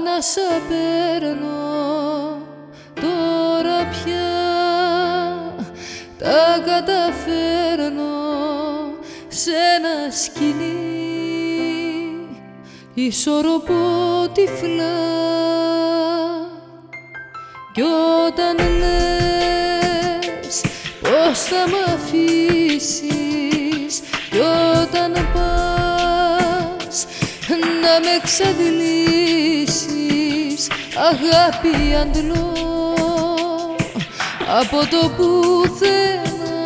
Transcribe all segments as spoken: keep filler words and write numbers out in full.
Ανάσα παίρνω τώρα πια, τα καταφέρνω σε ένα σκηνή, ισορροπώ τυφλά. Κι όταν λες πως θα μ' αφήσεις, κι όταν πας να με εξαντλήσεις, αγάπη αντλώ από το πουθενά.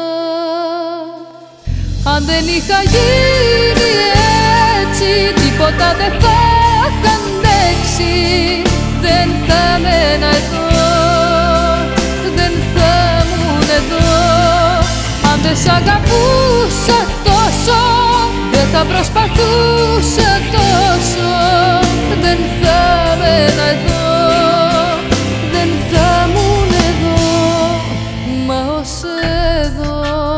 Αν δεν είχα γίνει έτσι, τίποτα δεν θα είχα αντέξει. Δεν θα μένω εδώ, δεν θα ήμουν εδώ. Αν δεν σ' αγαπούσα τόσο, δεν θα προσπαθούσα τόσο. Δεν θα μένω εδώ, δεν θα ήμουν εδώ, μα ως εδώ.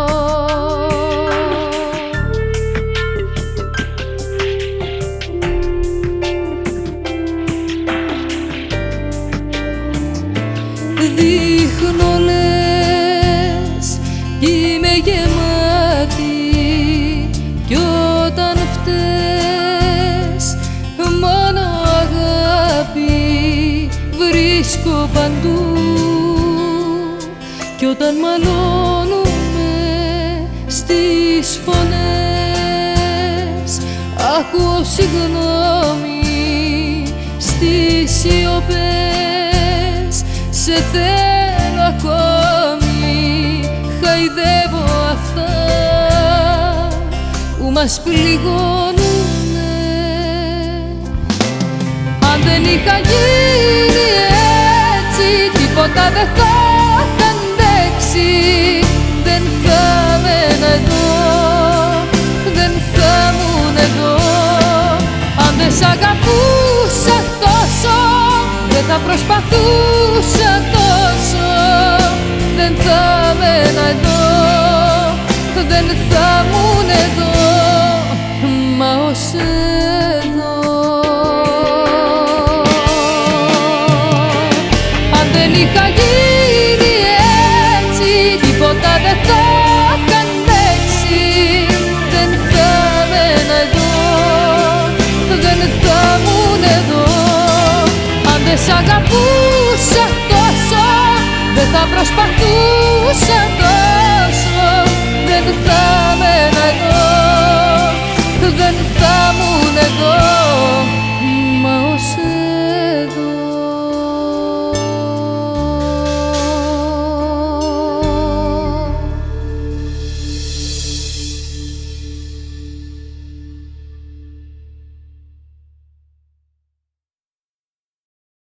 Δείχνω λες κι είμαι γεμάτη, κι όταν φταίς μόνο αγάπη βρίσκω παντού. Κι όταν μαλώνουμε στις φωνές, ακούω συγγνώμη στις σιωπές. Σε θέλω ακόμη, χαϊδεύω αυτά που μας πληγώνουνε. Αν δεν είχα γίνει έτσι, τίποτα δεν θα είχα αντέξει. Δεν θα μένω εδώ, δεν θα ήμουν εδώ. Αν δεν σ' αγαπούσα τόσο, δεν θα προσπαθούσα τόσο. Δεν θα μένω εδώ, δεν θα ήμουν εδώ, μα ως εδώ. Αν δεν είχα γίνει έτσι, τίποτα δεν θα είχα αντέξει. Δεν θα μένω εδώ, δεν θα ήμουν εδώ. Αν δεν σ' αγαπούσα τόσο, δεν θα προσπαθούσα τόσο.